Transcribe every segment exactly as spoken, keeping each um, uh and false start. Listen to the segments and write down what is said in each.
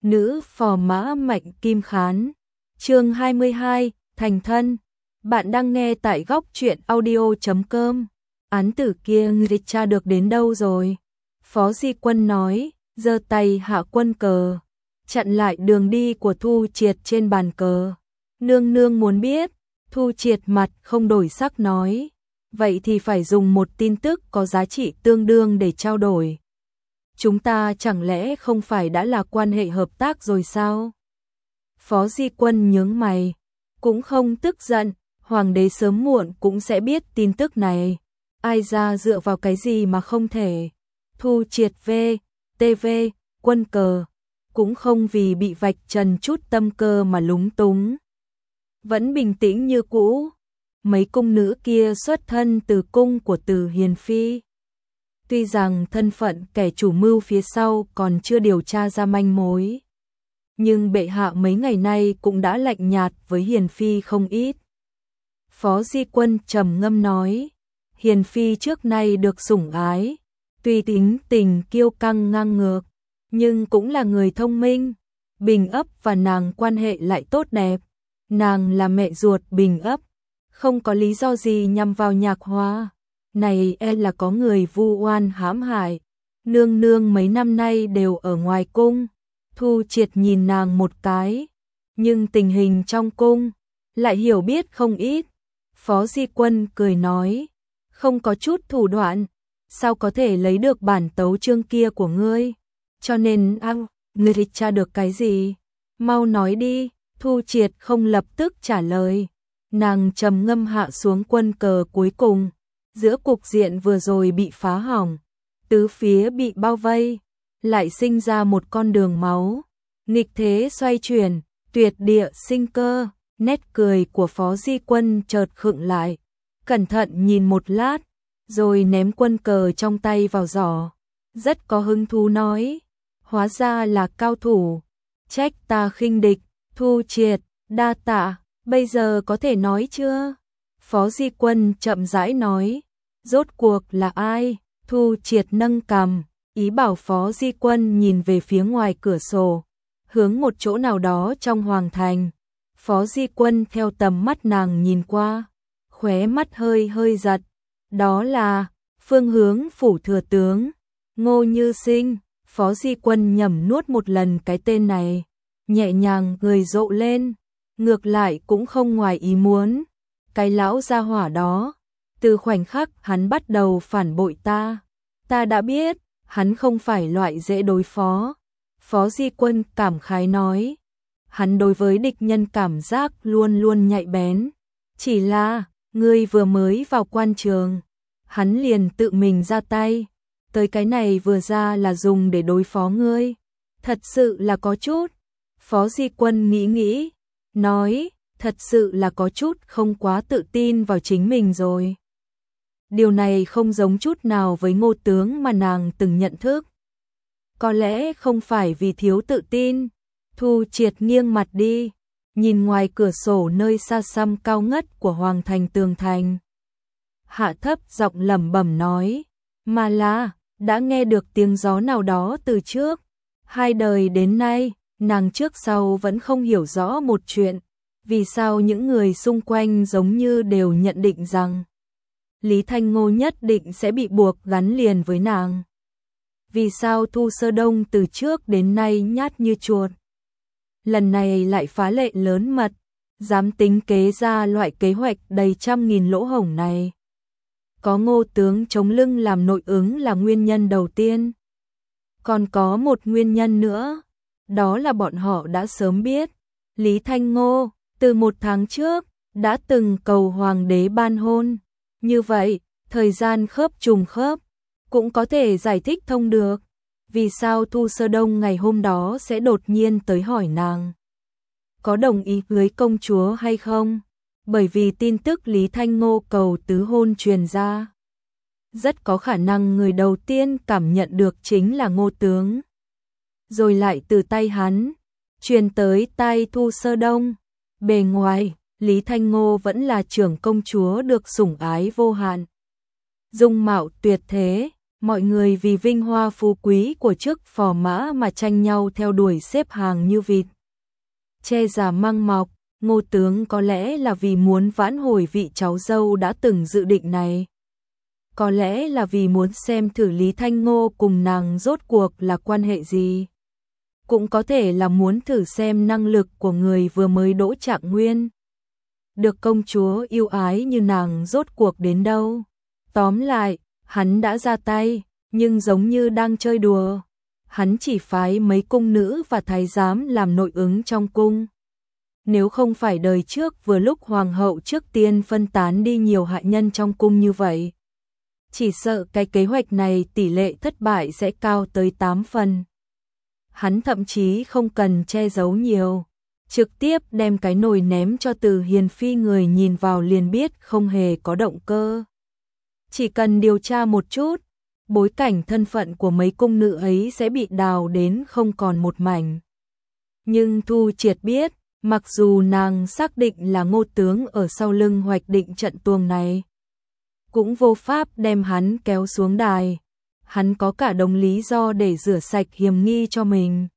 Nữ phò mã Mạnh Kim Khán. Chương hai mươi hai, thành thân. Bạn đang nghe tại góc truyện audio chấm com. Án tử kia người tra được đến đâu rồi? Phó Di Quân nói, giơ tay hạ quân cờ, chặn lại đường đi của Thu Triệt trên bàn cờ. Nương nương muốn biết. Thu Triệt mặt không đổi sắc nói, vậy thì phải dùng một tin tức có giá trị tương đương để trao đổi. Chúng ta chẳng lẽ không phải đã là quan hệ hợp tác rồi sao? Phó Di Quân nhướng mày, cũng không tức giận, hoàng đế sớm muộn cũng sẽ biết tin tức này. Ai ra dựa vào cái gì mà không thể. Thu Triệt v, tê vê, quân cờ, cũng không vì bị vạch trần chút tâm cơ mà lúng túng. Vẫn bình tĩnh như cũ. Mấy cung nữ kia xuất thân từ cung của Từ Hiền Phi. Tuy rằng thân phận kẻ chủ mưu phía sau còn chưa điều tra ra manh mối, nhưng bệ hạ mấy ngày nay cũng đã lạnh nhạt với Hiền Phi không ít. Phó Di Quân trầm ngâm nói, Hiền Phi trước nay được sủng ái, tuy tính tình kiêu căng ngang ngược, nhưng cũng là người thông minh. Bình Ấp và nàng quan hệ lại tốt đẹp, nàng là mẹ ruột Bình Ấp, không có lý do gì nhằm vào Nhạc Hoa. Này e là có người vu oan hãm hại. Nương nương mấy năm nay đều ở ngoài cung. Thu Triệt nhìn nàng một cái, nhưng tình hình trong cung lại hiểu biết không ít. Phó Di Quân cười nói, không có chút thủ đoạn, sao có thể lấy được bản tấu chương kia của ngươi? Cho nên ao, ngươi tra được cái gì? Mau nói đi. Thu Triệt không lập tức trả lời, nàng trầm ngâm hạ xuống quân cờ cuối cùng. Giữa cục diện vừa rồi bị phá hỏng, tứ phía bị bao vây, lại sinh ra một con đường máu, nghịch thế xoay chuyển, tuyệt địa sinh cơ. Nét cười của Phó Di Quân chợt khựng lại, cẩn thận nhìn một lát, rồi ném quân cờ trong tay vào giỏ, rất có hứng thú nói, hóa ra là cao thủ, trách ta khinh địch. Thu Triệt, đa tạ, bây giờ có thể nói chưa? Phó Di Quân chậm rãi nói, rốt cuộc là ai? Thu Triệt nâng cằm, ý bảo Phó Di Quân nhìn về phía ngoài cửa sổ, hướng một chỗ nào đó trong hoàng thành. Phó Di Quân theo tầm mắt nàng nhìn qua, khóe mắt hơi hơi giật, đó là phương hướng phủ thừa tướng Ngô Như Sinh. Phó Di Quân nhẩm nuốt một lần cái tên này, nhẹ nhàng cười rộ lên, ngược lại cũng không ngoài ý muốn. Cái lão gia hỏa đó, từ khoảnh khắc hắn bắt đầu phản bội ta, ta đã biết, hắn không phải loại dễ đối phó. Phó Di Quân cảm khái nói, hắn đối với địch nhân cảm giác luôn luôn nhạy bén. Chỉ là, ngươi vừa mới vào quan trường, hắn liền tự mình ra tay, tới cái này vừa ra là dùng để đối phó ngươi. Thật sự là có chút. Phó Di Quân nghĩ nghĩ, nói, thật sự là có chút không quá tự tin vào chính mình rồi. Điều này không giống chút nào với Ngô tướng mà nàng từng nhận thức. Có lẽ không phải vì thiếu tự tin. Thu Triệt nghiêng mặt đi, nhìn ngoài cửa sổ nơi xa xăm cao ngất của hoàng thành tường thành. Hạ thấp giọng lẩm bẩm nói, mà là, đã nghe được tiếng gió nào đó từ trước. Hai đời đến nay, nàng trước sau vẫn không hiểu rõ một chuyện, vì sao những người xung quanh giống như đều nhận định rằng Lý Thanh Ngô nhất định sẽ bị buộc gắn liền với nàng. Vì sao Thu Sơ Đông từ trước đến nay nhát như chuột, lần này lại phá lệ lớn mật, dám tính kế ra loại kế hoạch đầy trăm nghìn lỗ hổng này. Có Ngô tướng chống lưng làm nội ứng là nguyên nhân đầu tiên. Còn có một nguyên nhân nữa, đó là bọn họ đã sớm biết, Lý Thanh Ngô, từ một tháng trước, đã từng cầu hoàng đế ban hôn. Như vậy, thời gian khớp trùng khớp, cũng có thể giải thích thông được, vì sao Thu Sơ Đông ngày hôm đó sẽ đột nhiên tới hỏi nàng, có đồng ý cưới công chúa hay không, bởi vì tin tức Lý Thanh Ngô cầu tứ hôn truyền ra. Rất có khả năng người đầu tiên cảm nhận được chính là Ngô tướng. Rồi lại từ tay hắn, truyền tới tai Thu Sơ Đông. Bề ngoài, Lý Thanh Ngô vẫn là trưởng công chúa được sủng ái vô hạn, dung mạo tuyệt thế, Mọi người vì vinh hoa phú quý của chức phò mã mà tranh nhau theo đuổi xếp hàng như vịt che giả măng mọc. Ngô tướng có lẽ là vì muốn vãn hồi vị cháu dâu đã từng dự định này. Có lẽ là vì muốn xem thử Lý Thanh Ngô cùng nàng rốt cuộc là quan hệ gì. Cũng có thể là muốn thử xem năng lực của người vừa mới đỗ trạng nguyên. Được công chúa yêu ái như nàng rốt cuộc đến đâu. Tóm lại, hắn đã ra tay, nhưng giống như đang chơi đùa. Hắn chỉ phái mấy cung nữ và thái giám làm nội ứng trong cung. Nếu không phải đời trước vừa lúc hoàng hậu trước tiên phân tán đi nhiều hạ nhân trong cung như vậy, chỉ sợ cái kế hoạch này tỷ lệ thất bại sẽ cao tới tám phần. Hắn thậm chí không cần che giấu nhiều, trực tiếp đem cái nồi ném cho Từ Hiền Phi, người nhìn vào liền biết không hề có động cơ. Chỉ cần điều tra một chút, bối cảnh thân phận của mấy cung nữ ấy sẽ bị đào đến không còn một mảnh. Nhưng Thu Triệt biết, mặc dù nàng xác định là Ngô tướng ở sau lưng hoạch định trận tuồng này, cũng vô pháp đem hắn kéo xuống đài. Hắn có cả đống lý do để rửa sạch hiểm nghi cho mình.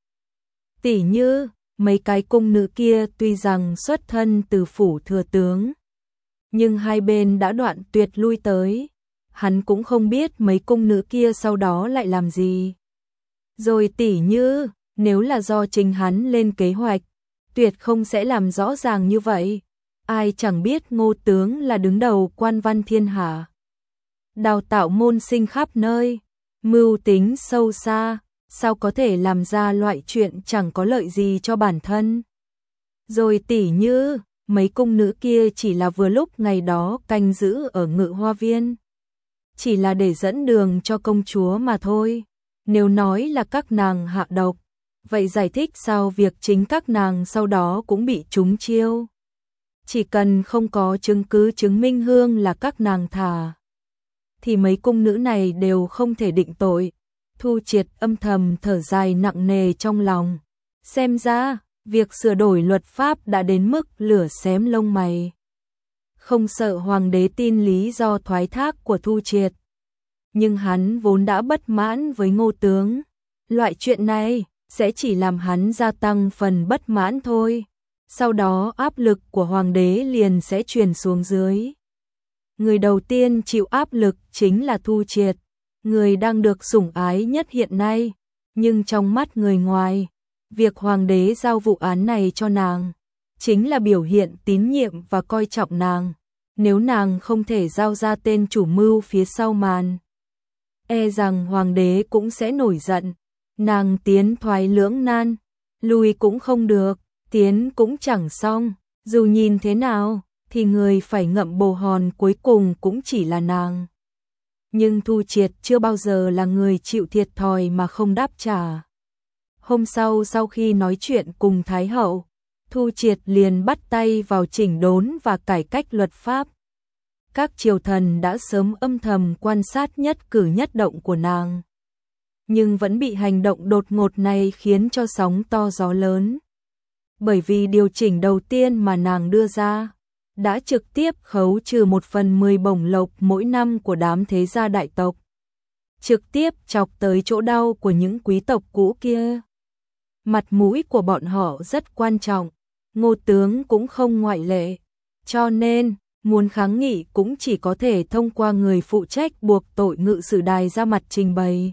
Tỉ như, mấy cái cung nữ kia tuy rằng xuất thân từ phủ thừa tướng, nhưng hai bên đã đoạn tuyệt lui tới. Hắn cũng không biết mấy cung nữ kia sau đó lại làm gì. Rồi tỉ như, nếu là do chính hắn lên kế hoạch, tuyệt không sẽ làm rõ ràng như vậy. Ai chẳng biết Ngô tướng là đứng đầu quan văn thiên hạ, đào tạo môn sinh khắp nơi, mưu tính sâu xa, sao có thể làm ra loại chuyện chẳng có lợi gì cho bản thân. Rồi tỉ như, mấy cung nữ kia chỉ là vừa lúc ngày đó canh giữ ở Ngự Hoa Viên, chỉ là để dẫn đường cho công chúa mà thôi. Nếu nói là các nàng hạ độc, vậy giải thích sao việc chính các nàng sau đó cũng bị trúng chiêu. Chỉ cần không có chứng cứ chứng minh hương là các nàng thả, thì mấy cung nữ này đều không thể định tội. Thu Triệt âm thầm thở dài nặng nề trong lòng. Xem ra, việc sửa đổi luật pháp đã đến mức lửa xém lông mày. Không sợ hoàng đế tin lý do thoái thác của Thu Triệt, nhưng hắn vốn đã bất mãn với Ngô tướng. Loại chuyện này sẽ chỉ làm hắn gia tăng phần bất mãn thôi. Sau đó áp lực của hoàng đế liền sẽ truyền xuống dưới. Người đầu tiên chịu áp lực chính là Thu Triệt, người đang được sủng ái nhất hiện nay. Nhưng trong mắt người ngoài, việc hoàng đế giao vụ án này cho nàng chính là biểu hiện tín nhiệm và coi trọng nàng. Nếu nàng không thể giao ra tên chủ mưu phía sau màn, e rằng hoàng đế cũng sẽ nổi giận. Nàng tiến thoái lưỡng nan, lùi cũng không được, tiến cũng chẳng xong. Dù nhìn thế nào thì người phải ngậm bồ hòn cuối cùng cũng chỉ là nàng. Nhưng Thu Triệt chưa bao giờ là người chịu thiệt thòi mà không đáp trả. Hôm sau sau khi nói chuyện cùng Thái hậu, Thu Triệt liền bắt tay vào chỉnh đốn và cải cách luật pháp. Các triều thần đã sớm âm thầm quan sát nhất cử nhất động của nàng, nhưng vẫn bị hành động đột ngột này khiến cho sóng to gió lớn. Bởi vì điều chỉnh đầu tiên mà nàng đưa ra đã trực tiếp khấu trừ một phần mười bổng lộc mỗi năm của đám thế gia đại tộc, trực tiếp chọc tới chỗ đau của những quý tộc cũ kia. Mặt mũi của bọn họ rất quan trọng, Ngô tướng cũng không ngoại lệ, cho nên muốn kháng nghị cũng chỉ có thể thông qua người phụ trách buộc tội Ngự Sử Đài ra mặt trình bày.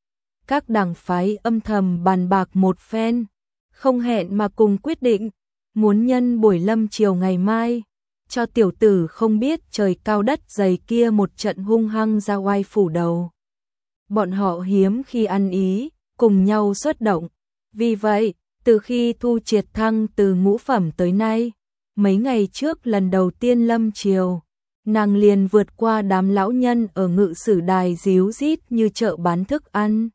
Các đảng phái âm thầm bàn bạc một phen, không hẹn mà cùng quyết định, muốn nhân buổi lâm chiều ngày mai, cho tiểu tử không biết trời cao đất dày kia một trận hung hăng ra oai phủ đầu. Bọn họ hiếm khi ăn ý, cùng nhau xuất động. Vì vậy, từ khi Thu Triệt thăng từ ngũ phẩm tới nay, mấy ngày trước lần đầu tiên lâm chiều, nàng liền vượt qua đám lão nhân ở Ngự Sử Đài díu rít như chợ bán thức ăn.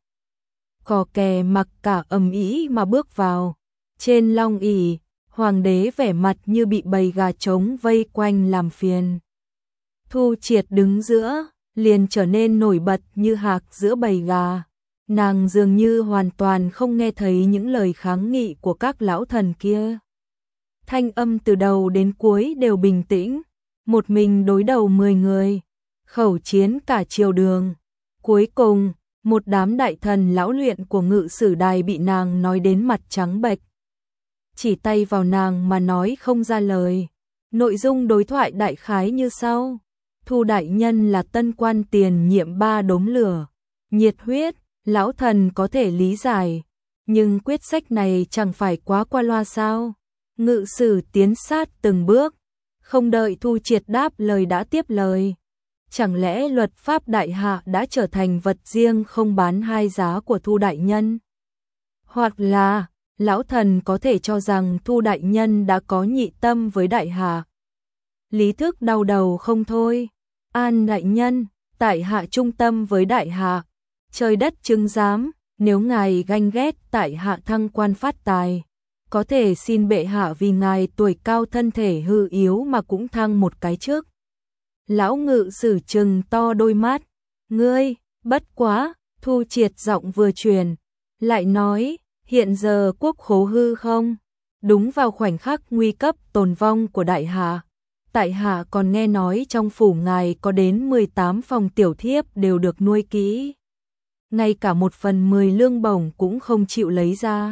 Cò kè mặc cả ầm ĩ mà bước vào. Trên long ỷ, hoàng đế vẻ mặt như bị bầy gà trống vây quanh làm phiền. Thu Triệt đứng giữa, liền trở nên nổi bật như hạc giữa bầy gà. Nàng dường như hoàn toàn không nghe thấy những lời kháng nghị của các lão thần kia. Thanh âm từ đầu đến cuối đều bình tĩnh, một mình đối đầu mười người, khẩu chiến cả triều đường. Cuối cùng, một đám đại thần lão luyện của Ngự Sử Đài bị nàng nói đến mặt trắng bệch. Chỉ tay vào nàng mà nói không ra lời. Nội dung đối thoại đại khái như sau. Thu đại nhân là tân quan tiền nhiệm ba đốm lửa. Nhiệt huyết, lão thần có thể lý giải. Nhưng quyết sách này chẳng phải quá qua loa sao? Ngự sử tiến sát từng bước. Không đợi Thu Triệt đáp lời đã tiếp lời. Chẳng lẽ luật pháp đại hạ đã trở thành vật riêng không bán hai giá của Thu đại nhân? Hoặc là, lão thần có thể cho rằng Thu đại nhân đã có nhị tâm với đại hạ. Lý Thức đau đầu không thôi. An đại nhân, tại hạ trung tâm với đại hạ. Trời đất chứng giám, nếu ngài ganh ghét tại hạ thăng quan phát tài, có thể xin bệ hạ vì ngài tuổi cao thân thể hư yếu mà cũng thăng một cái trước. Lão Ngự Sử trừng to đôi mắt. Ngươi, bất quá, Thu Triệt giọng vừa truyền, lại nói, hiện giờ quốc khố hư không? Đúng vào khoảnh khắc nguy cấp tồn vong của đại hạ. Tại hạ còn nghe nói trong phủ ngài có đến mười tám phòng tiểu thiếp đều được nuôi kỹ. Ngay cả một phần mười lương bổng cũng không chịu lấy ra.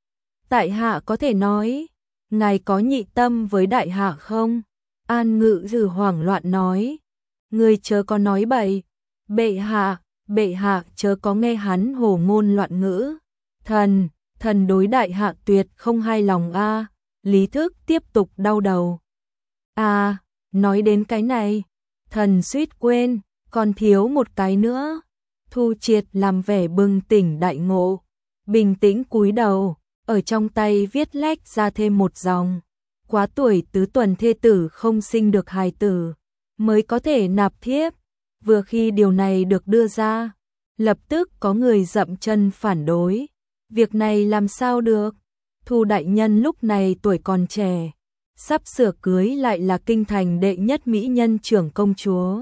Tại hạ có thể nói, ngài có nhị tâm với đại hạ không? An Ngự Sử hoảng loạn nói. Ngươi chớ có nói bậy. Bệ hạ, bệ hạ chớ có nghe hắn hồ ngôn loạn ngữ. Thần, thần đối đại hạ tuyệt không hài lòng a. Lý Thức tiếp tục đau đầu. À, nói đến cái này, thần suýt quên, còn thiếu một cái nữa. Thu Triệt làm vẻ bừng tỉnh đại ngộ, bình tĩnh cúi đầu, ở trong tay viết lách ra thêm một dòng. Quá tuổi tứ tuần thê tử không sinh được hài tử, mới có thể nạp thiếp. Vừa khi điều này được đưa ra, lập tức có người dậm chân phản đối. Việc này làm sao được? Thu đại nhân lúc này tuổi còn trẻ, sắp sửa cưới lại là kinh thành đệ nhất mỹ nhân trưởng công chúa.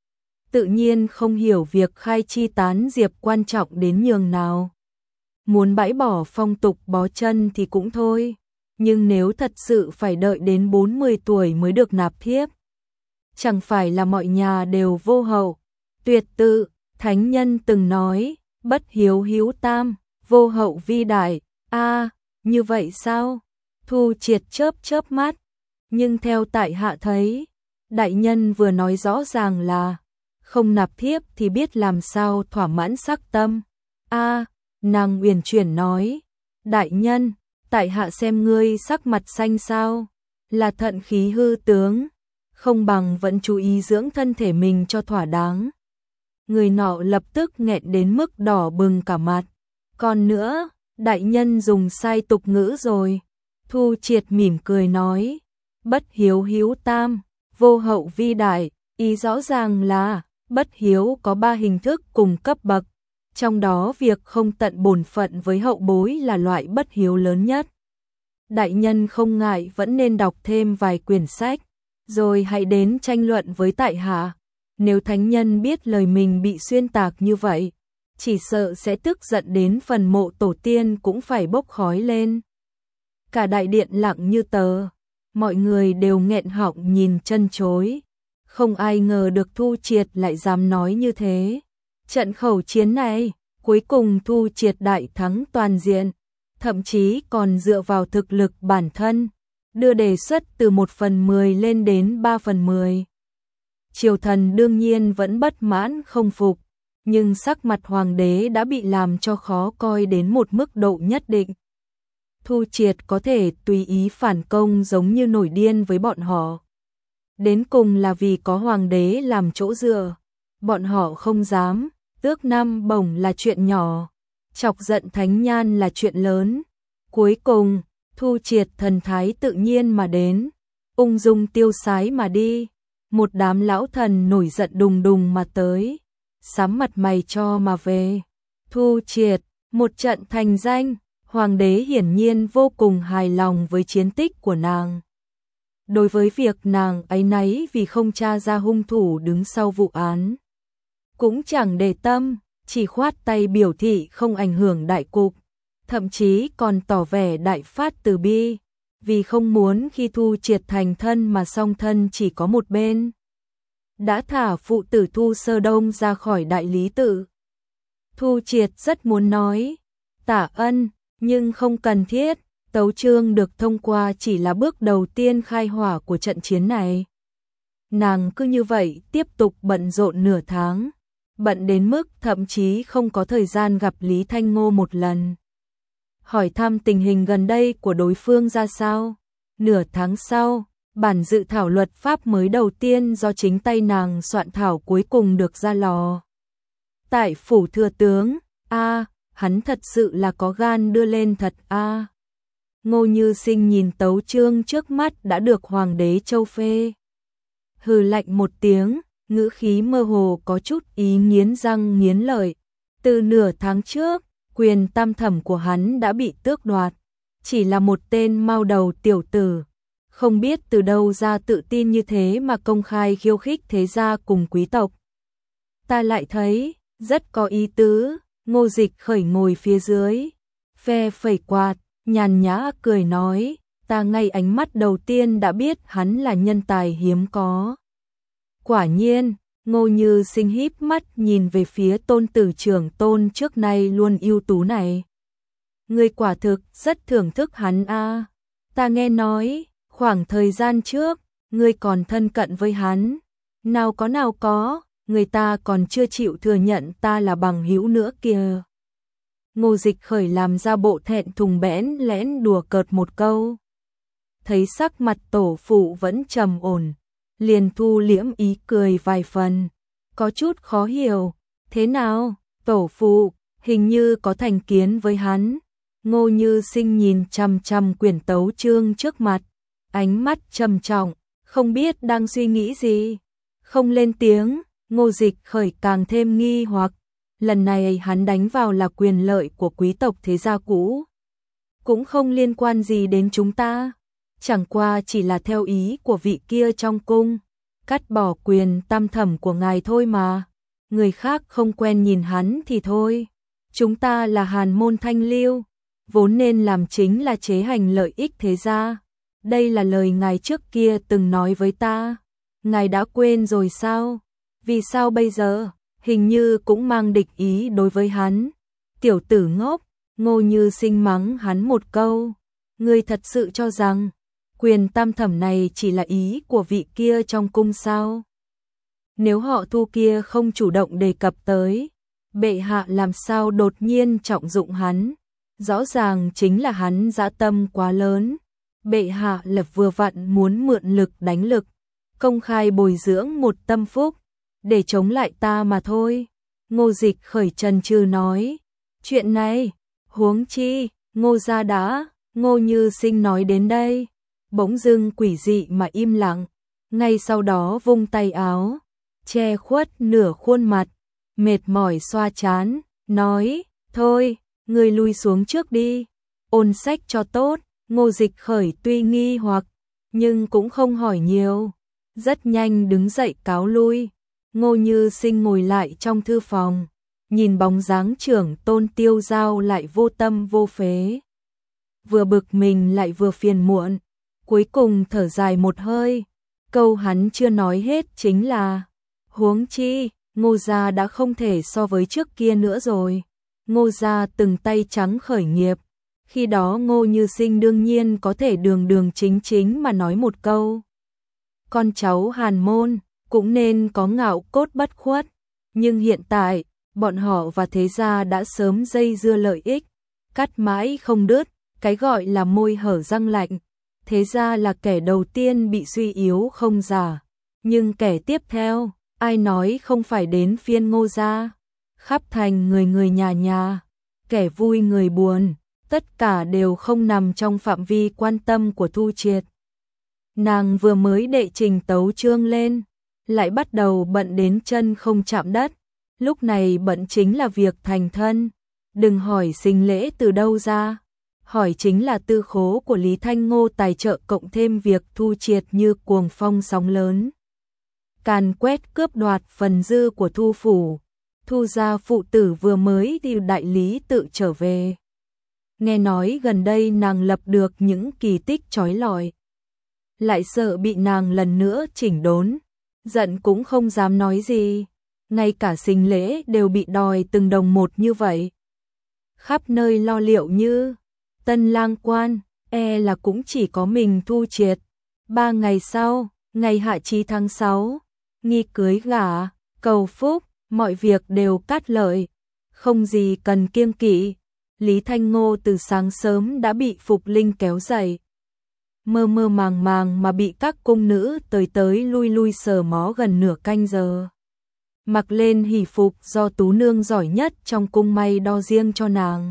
Tự nhiên không hiểu việc khai chi tán diệp quan trọng đến nhường nào. Muốn bãi bỏ phong tục bó chân thì cũng thôi, nhưng nếu thật sự phải đợi đến bốn mươi tuổi mới được nạp thiếp, chẳng phải là mọi nhà đều vô hậu. Tuyệt tự, thánh nhân từng nói, bất hiếu hiếu tam, vô hậu vi đại. A, à, như vậy sao? Thu Triệt chớp chớp mắt, nhưng theo tại hạ thấy, đại nhân vừa nói rõ ràng là không nạp thiếp thì biết làm sao thỏa mãn sắc tâm. A, à, nàng uyển chuyển nói, đại nhân, tại hạ xem ngươi sắc mặt xanh sao, là thận khí hư tướng, không bằng vẫn chú ý dưỡng thân thể mình cho thỏa đáng. Người nọ lập tức nghẹn đến mức đỏ bừng cả mặt. Còn nữa, đại nhân dùng sai tục ngữ rồi. Thu Triệt mỉm cười nói, bất hiếu hiếu tam, vô hậu vi đại, ý rõ ràng là bất hiếu có ba hình thức cùng cấp bậc, trong đó việc không tận bổn phận với hậu bối là loại bất hiếu lớn nhất. Đại nhân không ngại vẫn nên đọc thêm vài quyển sách, rồi hãy đến tranh luận với tại hạ. Nếu thánh nhân biết lời mình bị xuyên tạc như vậy, chỉ sợ sẽ tức giận đến phần mộ tổ tiên cũng phải bốc khói lên. Cả đại điện lặng như tờ, mọi người đều nghẹn họng nhìn chân chối. Không ai ngờ được Thu Triệt lại dám nói như thế. Trận khẩu chiến này, cuối cùng Thu Triệt đại thắng toàn diện, thậm chí còn dựa vào thực lực bản thân, đưa đề xuất từ một phần mười lên đến ba phần mười. Triều thần đương nhiên vẫn bất mãn không phục, nhưng sắc mặt hoàng đế đã bị làm cho khó coi đến một mức độ nhất định. Thu Triệt có thể tùy ý phản công giống như nổi điên với bọn họ. Đến cùng là vì có hoàng đế làm chỗ dựa, bọn họ không dám, tước năm bổng là chuyện nhỏ, chọc giận thánh nhan là chuyện lớn. Cuối cùng, Thu Triệt thần thái tự nhiên mà đến, ung dung tiêu sái mà đi. Một đám lão thần nổi giận đùng đùng mà tới, sắm mặt mày cho mà về. Thu Triệt, một trận thành danh, hoàng đế hiển nhiên vô cùng hài lòng với chiến tích của nàng. Đối với việc nàng áy náy vì không tra ra hung thủ đứng sau vụ án, cũng chẳng để tâm, chỉ khoát tay biểu thị không ảnh hưởng đại cục, thậm chí còn tỏ vẻ đại phát từ bi, vì không muốn khi Thu Triệt thành thân mà song thân chỉ có một bên. đã thả phụ tử Thu Sơ Đông ra khỏi đại lý tự. Thu Triệt rất muốn nói tạ ân, nhưng không cần thiết, tấu chương được thông qua chỉ là bước đầu tiên khai hỏa của trận chiến này. Nàng cứ như vậy tiếp tục bận rộn nửa tháng, bận đến mức thậm chí không có thời gian gặp Lý Thanh Ngô một lần. Hỏi thăm tình hình gần đây của đối phương ra sao. Nửa tháng sau, bản dự thảo luật pháp mới đầu tiên do chính tay nàng soạn thảo cuối cùng được ra lò. Tại phủ thừa tướng, a, hắn thật sự là có gan đưa lên thật a. Ngô Như Sinh nhìn tấu chương trước mắt đã được hoàng đế châu phê. Hừ lạnh một tiếng, ngữ khí mơ hồ có chút ý nghiến răng nghiến lợi. Từ nửa tháng trước, quyền tam thẩm của hắn đã bị tước đoạt. Chỉ là một tên mau đầu tiểu tử, không biết từ đâu ra tự tin như thế mà công khai khiêu khích thế gia cùng quý tộc. Ta lại thấy, rất có ý tứ. Ngô Dịch Khởi ngồi phía dưới, phe phẩy quạt, nhàn nhã cười nói, ta ngay ánh mắt đầu tiên đã biết hắn là nhân tài hiếm có. Quả nhiên, Ngô Như Sinh híp mắt nhìn về phía tôn tử trưởng tôn trước nay luôn ưu tú này. Ngươi quả thực rất thưởng thức hắn a. Ta nghe nói, khoảng thời gian trước, ngươi còn thân cận với hắn. Nào có nào có, người ta còn chưa chịu thừa nhận ta là bằng hữu nữa kìa. Ngô Dịch Khởi làm ra bộ thẹn thùng bẽn lẽn đùa cợt một câu. Thấy sắc mặt tổ phụ vẫn trầm ổn, liền thu liễm ý cười vài phần, có chút khó hiểu. Thế nào, tổ phụ, hình như có thành kiến với hắn. Ngô Như Sinh nhìn chằm chằm quyển tấu chương trước mặt, ánh mắt trầm trọng, không biết đang suy nghĩ gì. Không lên tiếng, Ngô Dịch Khởi càng thêm nghi hoặc. Lần này hắn đánh vào là quyền lợi của quý tộc thế gia cũ, cũng không liên quan gì đến chúng ta, chẳng qua chỉ là theo ý của vị kia trong cung, cắt bỏ quyền tam thẩm của ngài thôi mà. Người khác không quen nhìn hắn thì thôi, chúng ta là hàn môn thanh liêu, vốn nên làm chính là chế hành lợi ích thế gia. Đây là lời ngài trước kia từng nói với ta, ngài đã quên rồi sao? Vì sao bây giờ hình như cũng mang địch ý đối với hắn? Tiểu tử ngốc. Ngô Như Sinh mắng hắn một câu. Ngươi thật sự cho rằng quyền tam thẩm này chỉ là ý của vị kia trong cung sao? Nếu họ Thu kia không chủ động đề cập tới, bệ hạ làm sao đột nhiên trọng dụng hắn? Rõ ràng chính là hắn dã tâm quá lớn. Bệ hạ là vừa vặn muốn mượn lực đánh lực, công khai bồi dưỡng một tâm phúc để chống lại ta mà thôi. Ngô Dịch Khởi trần trừ nói, chuyện này, huống chi, Ngô gia đã. Ngô Như Sinh nói đến đây, bỗng dưng quỷ dị mà im lặng, ngay sau đó vung tay áo, che khuất nửa khuôn mặt, mệt mỏi xoa trán, nói, thôi, ngươi lui xuống trước đi, ôn sách cho tốt. Ngô Dịch Khởi tuy nghi hoặc, nhưng cũng không hỏi nhiều, rất nhanh đứng dậy cáo lui. Ngô Như Sinh ngồi lại trong thư phòng, nhìn bóng dáng trưởng tôn tiêu giao lại vô tâm vô phế. Vừa bực mình lại vừa phiền muộn, cuối cùng thở dài một hơi. Câu hắn chưa nói hết chính là, huống chi, Ngô gia đã không thể so với trước kia nữa rồi. Ngô gia từng tay trắng khởi nghiệp, khi đó Ngô Như Sinh đương nhiên có thể đường đường chính chính mà nói một câu. Con cháu hàn môn cũng nên có ngạo cốt bất khuất, nhưng hiện tại, bọn họ và thế gia đã sớm dây dưa lợi ích, cắt mãi không đứt, cái gọi là môi hở răng lạnh. Thế gia là kẻ đầu tiên bị suy yếu không giả, nhưng kẻ tiếp theo, ai nói không phải đến phiên Ngô gia. Khắp thành người người nhà nhà, kẻ vui người buồn, tất cả đều không nằm trong phạm vi quan tâm của Thu Triệt. Nàng vừa mới đệ trình tấu chương lên, lại bắt đầu bận đến chân không chạm đất. Lúc này bận chính là việc thành thân, đừng hỏi sinh lễ từ đâu ra, hỏi chính là tư khố của Lý Thanh Ngô tài trợ cộng thêm việc Thu Triệt như cuồng phong sóng lớn, càn quét cướp đoạt phần dư của Thu phủ. Thu gia phụ tử vừa mới đi đại lý tự trở về, nghe nói gần đây nàng lập được những kỳ tích chói lọi, lại sợ bị nàng lần nữa chỉnh đốn, giận cũng không dám nói gì, ngay cả sinh lễ đều bị đòi từng đồng một như vậy. Khắp nơi lo liệu như tân lang quan, e là cũng chỉ có mình Thu Triệt. Ba ngày sau, ngày hạ chí tháng sáu, nghi cưới gả, cầu phúc, mọi việc đều cát lợi, không gì cần kiêng kỵ. Lý Thanh Ngô từ sáng sớm đã bị Phục Linh kéo dậy. Mơ mơ màng màng mà bị các cung nữ tới tới lui lui sờ mó gần nửa canh giờ. Mặc lên hỷ phục do tú nương giỏi nhất trong cung may đo riêng cho nàng.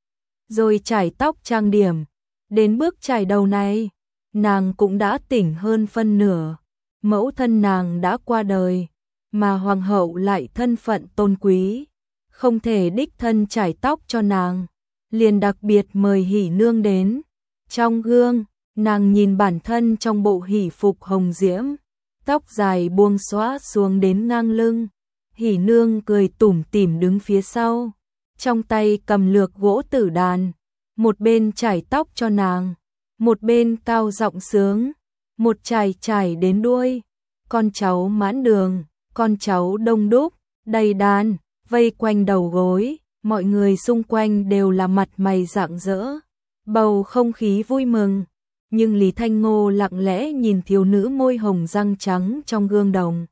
Rồi chải tóc trang điểm, đến bước chải đầu này, nàng cũng đã tỉnh hơn phân nửa. Mẫu thân nàng đã qua đời, mà hoàng hậu lại thân phận tôn quý, không thể đích thân chải tóc cho nàng, liền đặc biệt mời hỷ nương đến. Trong gương, nàng nhìn bản thân trong bộ hỷ phục hồng diễm, tóc dài buông xõa xuống đến ngang lưng. Hỷ nương cười tủm tỉm đứng phía sau, trong tay cầm lược gỗ tử đàn, một bên chải tóc cho nàng, một bên cao giọng sướng, một chải chải đến đuôi. Con cháu mãn đường, con cháu đông đúc, đầy đàn, vây quanh đầu gối, mọi người xung quanh đều là mặt mày rạng rỡ, bầu không khí vui mừng. Nhưng Lý Thanh Ngô lặng lẽ nhìn thiếu nữ môi hồng răng trắng trong gương đồng,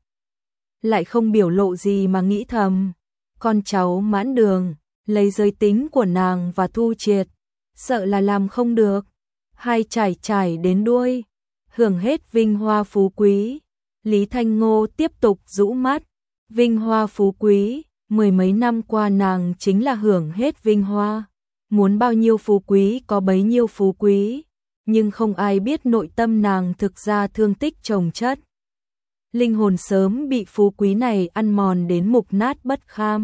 lại không biểu lộ gì mà nghĩ thầm, con cháu mãn đường, lấy giới tính của nàng và Thu Triệt, sợ là làm không được. Hai chải chải đến đuôi, hưởng hết vinh hoa phú quý. Lý Thanh Ngô tiếp tục rũ mắt, vinh hoa phú quý, mười mấy năm qua nàng chính là hưởng hết vinh hoa, muốn bao nhiêu phú quý có bấy nhiêu phú quý, nhưng không ai biết nội tâm nàng thực ra thương tích chồng chất. Linh hồn sớm bị phú quý này ăn mòn đến mục nát bất kham.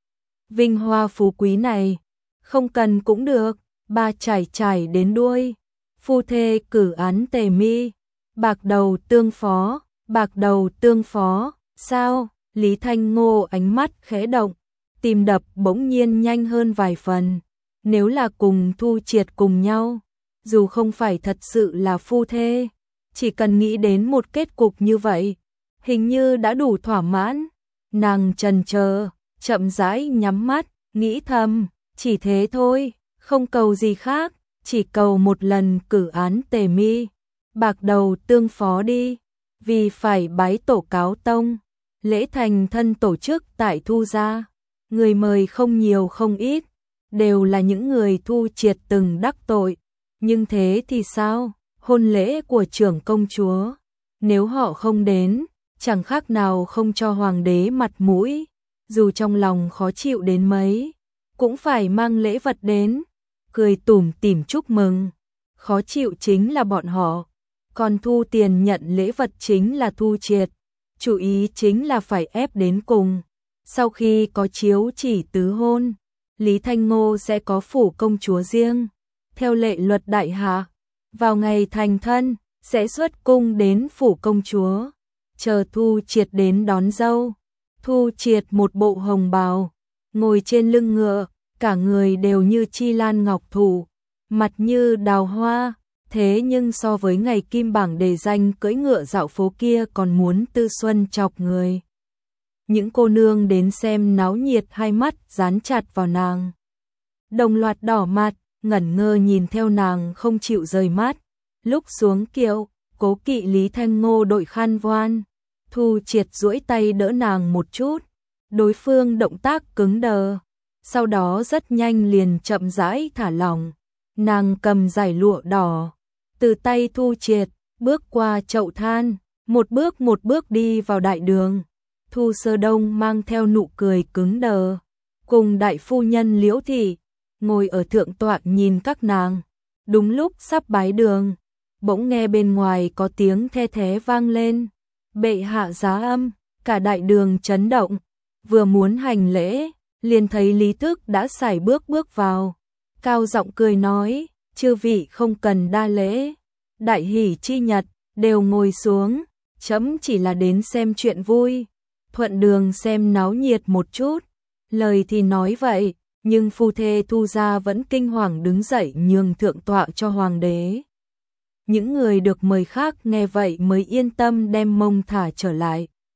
Vinh hoa phú quý này, không cần cũng được, ba chải chải đến đuôi, phu thê cử án tề mi, bạc đầu tương phó, bạc đầu tương phó, sao? Lý Thanh Ngô ánh mắt khẽ động, tim đập bỗng nhiên nhanh hơn vài phần. Nếu là cùng Thu Triệt cùng nhau, dù không phải thật sự là phu thê, chỉ cần nghĩ đến một kết cục như vậy, hình như đã đủ thỏa mãn. Nàng chần chờ, chậm rãi nhắm mắt, nghĩ thầm, chỉ thế thôi, không cầu gì khác, chỉ cầu một lần cử án tề mi, bạc đầu tương phó đi. Vì phải bái tổ cáo tông, lễ thành thân tổ chức tại Thu gia, người mời không nhiều không ít, đều là những người Thu Triệt từng đắc tội. Nhưng thế thì sao? Hôn lễ của trưởng công chúa, nếu họ không đến, chẳng khác nào không cho hoàng đế mặt mũi, dù trong lòng khó chịu đến mấy, cũng phải mang lễ vật đến, cười tủm tỉm chúc mừng. Khó chịu chính là bọn họ, còn thu tiền nhận lễ vật chính là Thu Triệt, chủ ý chính là phải ép đến cùng. Sau khi có chiếu chỉ tứ hôn, Lý Thanh Ngô sẽ có phủ công chúa riêng, theo lệ luật đại hạ, vào ngày thành thân sẽ xuất cung đến phủ công chúa, chờ Thu Triệt đến đón dâu. Thu Triệt một bộ hồng bào, ngồi trên lưng ngựa, cả người đều như chi lan ngọc thụ, mặt như đào hoa, thế nhưng so với ngày kim bảng đề danh cưỡi ngựa dạo phố kia còn muốn tư xuân chọc người. Những cô nương đến xem náo nhiệt hai mắt dán chặt vào nàng, đồng loạt đỏ mặt, ngẩn ngơ nhìn theo nàng không chịu rời mắt. Lúc xuống kiệu, Cố Kỵ Lý Thanh Ngô đội khăn voan, Thu Triệt duỗi tay đỡ nàng một chút, đối phương động tác cứng đờ, sau đó rất nhanh liền chậm rãi thả lỏng. Nàng cầm dải lụa đỏ, từ tay Thu Triệt, bước qua chậu than, một bước một bước đi vào đại đường. Thu Sơ Đông mang theo nụ cười cứng đờ, cùng đại phu nhân Liễu Thị, ngồi ở thượng tọa nhìn các nàng. Đúng lúc sắp bái đường, bỗng nghe bên ngoài có tiếng the thé vang lên. Bệ hạ giá âm, cả đại đường chấn động, vừa muốn hành lễ, liền thấy Lý Thức đã sải bước bước vào, cao giọng cười nói, chư vị không cần đa lễ, đại hỷ chi nhật, đều ngồi xuống, chấm chỉ là đến xem chuyện vui, thuận đường xem náo nhiệt một chút. Lời thì nói vậy, nhưng phu thê Thu gia vẫn kinh hoàng đứng dậy nhường thượng tọa cho hoàng đế. Những người được mời khác nghe vậy mới yên tâm đem mông thả trở lại.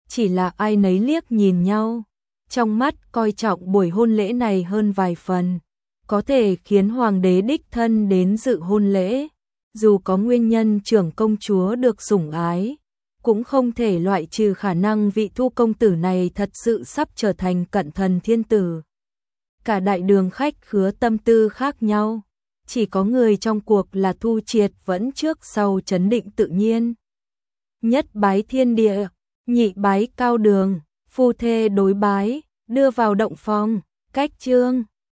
chỉ là ai nấy liếc nhìn nhau, trong mắt coi trọng buổi hôn lễ này hơn vài phần, có thể khiến hoàng đế đích thân đến dự hôn lễ, dù có nguyên nhân trưởng công chúa được sủng ái, cũng không thể loại trừ khả năng vị Thu công tử này thật sự sắp trở thành cận thần thiên tử. Cả đại đường khách khứa tâm tư khác nhau, chỉ có người trong cuộc là Thu Triệt vẫn trước sau trấn định tự nhiên. Nhất bái thiên địa, nhị bái cao đường, phu thê đối bái, đưa vào động phòng, cách chương.